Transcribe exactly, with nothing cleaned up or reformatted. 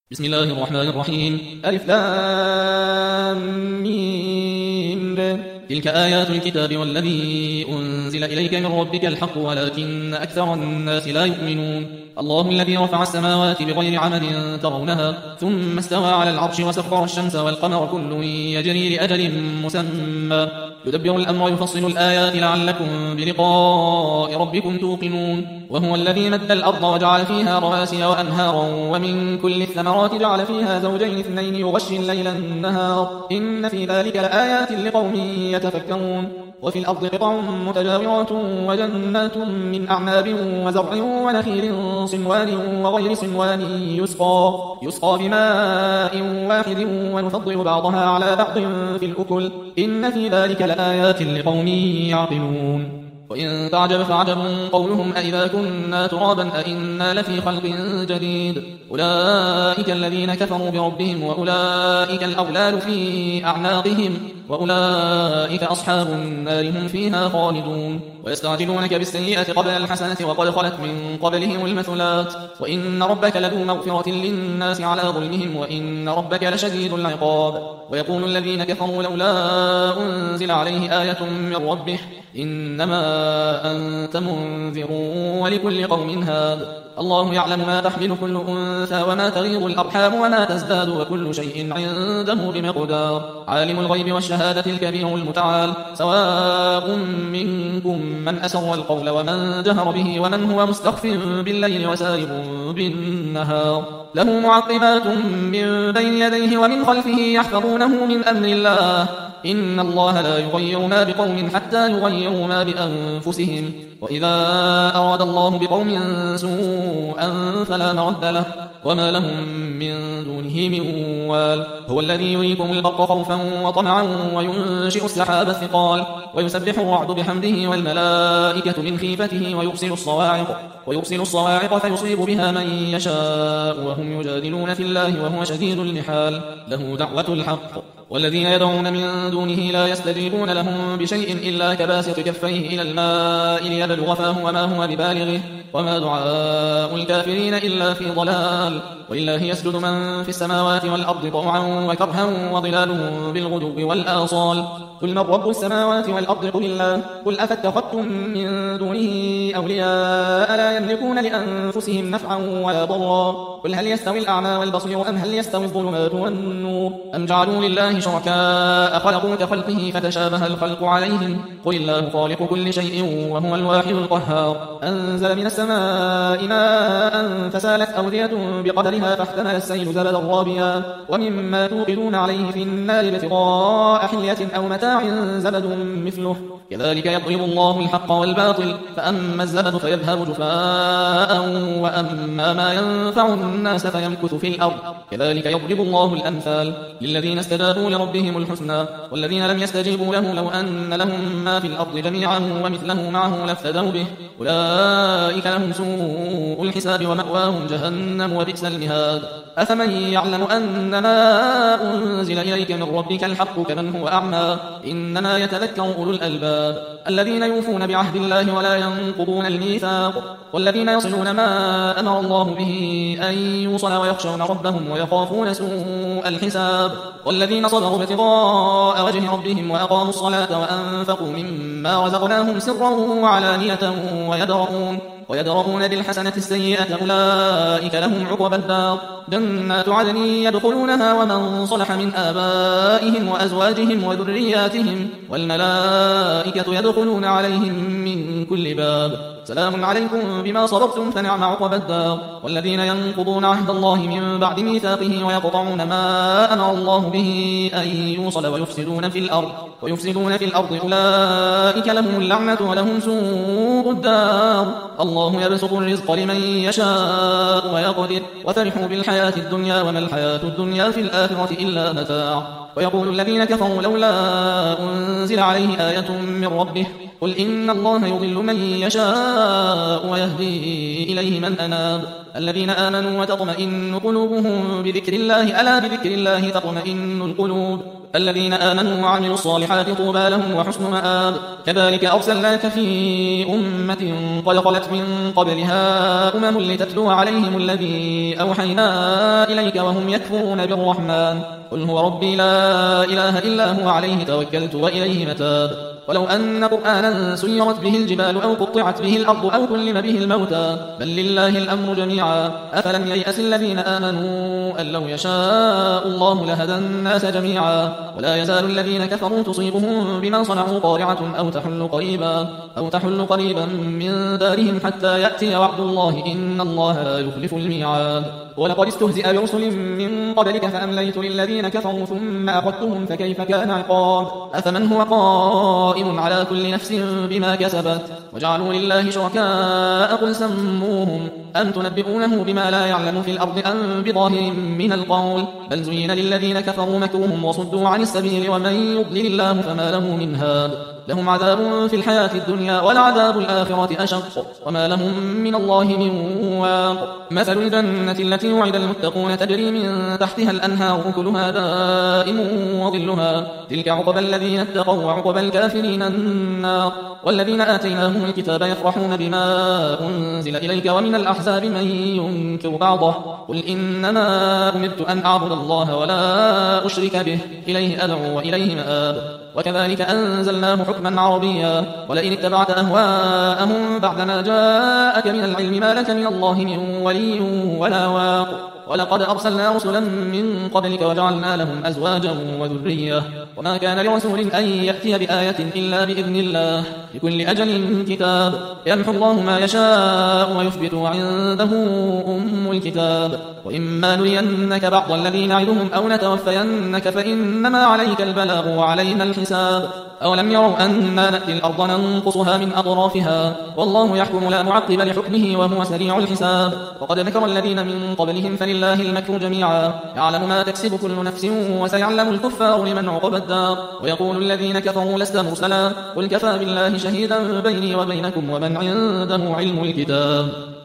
بسم الله الرحمن الرحيم. ألف لام ميم. تلك آيات الكتاب والذي أنزل إليك من ربك الحق ولكن أكثر الناس لا يؤمنون. الله الذي رفع السماوات بغير عمد ترونها ثم استوى على العرش وسخر الشمس والقمر كل يجري لأجل مسمى يدبر الأمر يفصل الآيات لعلكم بلقاء ربكم توقنون. وهو الذي مد الأرض وجعل فيها رواسي وأنهارا ومن كل الثمرات جعل فيها زوجين اثنين يغشي الليل النهار إن في ذلك لآيات لقوم يتفكرون. وفي الأرض قطع متجاورات وجنات من أعناب وزرع ونخيل صنوان وغير صنوان يسقى, يسقى بماء واحد ونفضل بعضها على بعض في الأكل إن في ذلك لآيات لقوم يعقلون. وإن تعجب فعجب قولهم أئذا كنا ترابا أئنا لفي خلق جديد أولئك الذين كفروا بربهم وأولئك الأغلال في أعناقهم وأولئك أصحاب النار هم فيها خالدون. ويستعجلونك بالسيئة قبل الحسنة وقد خلت من قبلهم المثلات وإن ربك لذو مغفرة للناس على ظلمهم وإن ربك لشديد العقاب. ويقول الذين كفروا لولا أنزل عليه آية من ربه إنما أنت منذر ولكل قوم هاد الله يعلم ما تحمل كل أنثى وما تغيض الأرحام وما تزداد وكل شيء عنده بمقدار. عالم الغيب والشهادة الكبير المتعال سواء منكم من أسر القول ومن جهر به ومن هو مستخف بالليل وسارب بالنهار له معقبات من بين يديه ومن خلفه يحفظونه من أمر الله إن الله لا يغير ما بقوم حتى يغيروا ما بأنفسهم وإذا أراد الله بقوم سوءا فلا مرد له وما لهم من دونه من وال. هو الذي يريكم البرق خوفا وطمعا وينشئ السحاب الثقال ويسبح الرعد بحمده والملائكة من خيفته ويرسل الصواعق ويرسل الصواعق فيصيب بها من يشاء وهم يجادلون في الله وهو شديد المحال له دعوة الحق والذين يدعون من دونه لا يستجيبون لهم بشيء إلا كباسط كفيه إلى الماء ليبلغ فاه وما هو ببالغه وما دعاء الكافرين إلا في ضلال. ولله يسجد من في السماوات والأرض طوعا وكرها وظلالهم بالغدو والآصال قل من رب السماوات والأرض قل الله قل أفاتخذتم من دونه أولياء لا يملكون لأنفسهم نفعا ولا ضرا قل هل يستوي الأعمى والبصير أم هل يستوي الظلمات والنور أم جعلوا لله شركاء خلقوا كخلقه فتشابه الخلق عليهم قل الله خالق كل شيء وهو الواحد القهار أنزل من السماء ماء فسالت أودية بقدرها فاحتمل السيل زبدا رابيا ومما توقدون عليه في النار ابتغاء حلية أو متاع زبد مثله كذلك يضرب الله الحق والباطل فأما الزبد فيذهب جفاء وأما ما ينفع الناس فيمكث في الأرض كذلك يضرب الله الأمثال للذين استجابوا لربهم الحسنى والذين لم يستجيبوا له لو أن لهم ما في الأرض جميعا ومثله معه لافتدوا به أولئك لهم سوء الحساب ومأواهم جهنم وبئس المهاد. أفمن يعلم أن ما أنزل إليك من ربك الحق كمن هو أعمى إنما يتذكر أولو الألباب الذين يوفون بعهد الله ولا ينقضون الميثاق والذين يصلون ما أمر الله به أن يوصل ويخشون ربهم ويخافون سوء الحساب والذين صبروا ابتغاء وجه ربهم وأقاموا الصلاة وأنفقوا مما رزقناهم سرا وعلانية ويدرؤون ويدرؤون بالحسنة السيئة أولئك لهم عقبى الدار جنات عدن يدخلونها ومن صلح من آبائهم وأزواجهم وذرياتهم والملائكة يدخلون عليهم من كل باب سلام عليكم بما صبرتم فنعم عقبى الدار. والذين ينقضون عهد الله من بعد ميثاقه ويقطعون ما أمر الله به أن يوصل ويفسدون في الأرض ويفسدون في الأرض أولئك لهم اللعنة ولهم سوء الدار الله يبسط الرزق لمن يشاء ويقدر وفرحوا بالحياة الدنيا وما الحياة الدنيا في الآخرة إلا متاع. ويقول الذين كفروا لولا أنزل عليه آية من ربه قل إن الله يضل من يشاء ويهدي إليه من أناب الذين آمنوا وتطمئن قلوبهم بذكر الله ألا بذكر الله تطمئن القلوب الذين آمنوا وعملوا الصالحات طوبى لهم وحسن مآب. كذلك أرسلناك في أمة قد خلت من قبلها أمم لتتلو عليهم الذي أوحينا إليك وهم يكفرون بالرحمن قل هو ربي لا إله إلا هو عليه توكلت وإليه متاب. ولو أن قرآنا سيرت به الجبال أو قطعت به الأرض أو كلم به الموتى بل لله الأمر جميعا أفلم ييأس الذين آمنوا أن لو يشاء الله لهدى الناس جميعا ولا يزال الذين كفروا تصيبهم بما صنعوا قارعة أو تحل قريبا أو تحل قريبا من دارهم حتى يأتي وعد الله إن الله لا يخلف الميعاد. ولقد استهزئ برسل من قبلك فأمليت للذين كفروا ثم أخذتهم فكيف كان عقاب. أفمن هو قائم على كل نفس بما كسبت وجعلوا لله شركاء قل سموهم أم تنبئونه بما لا يعلم في الأرض أم بظاهر من القول بل زين للذين كفروا مكرهم وصدوا عن السبيل ومن يضلل الله فما له من هاد لهم عذاب في الحياة الدنيا ولعذاب الآخرة أشق وما لهم من الله من واق. مثل الجنة التي وعد المتقون تجري من تحتها الأنهار أكلها دائم وظلها تلك عقبى الذين اتقوا وعقبى الكافرين النار. والذين آتيناهم الكتاب يفرحون بما أنزل إليك ومن الأحزاب من ينكر بعضه قل إنما أمرت أن أعبد الله ولا أشرك به إليه أدعو وإليه مآب. وكذلك أنزلناه حكما عربيا ولئن اتبعت أهواءهم بعدما جاءك من العلم ما لك من الله من ولي ولا واق. ولقد أرسلنا رسلا من قبلك وجعلنا لهم أزواجا وذرية وما كان لرسول أن يأتي بآية إلا بإذن الله لكل أجل كتاب يمحو الله ما يشاء ويثبت وعنده أم الكتاب. وإما نرينك بعض الذين نعدهم أو نتوفينك فإنما عليك البلاغ وعلينا الحساب. أولم يروا أنا نأتي الأرض ننقصها من أطرافها والله يحكم لا معقب لحكمه وهو سريع الحساب. وقد مكر الذين من قبلهم فلله المكر جميعا يعلم ما تكسب كل نفس وسيعلم الكفار لمن عقبى الدار. ويقول الذين كفروا لست مرسلا قل كفى بالله شهيدا بيني وبينكم ومن عنده علم الكتاب.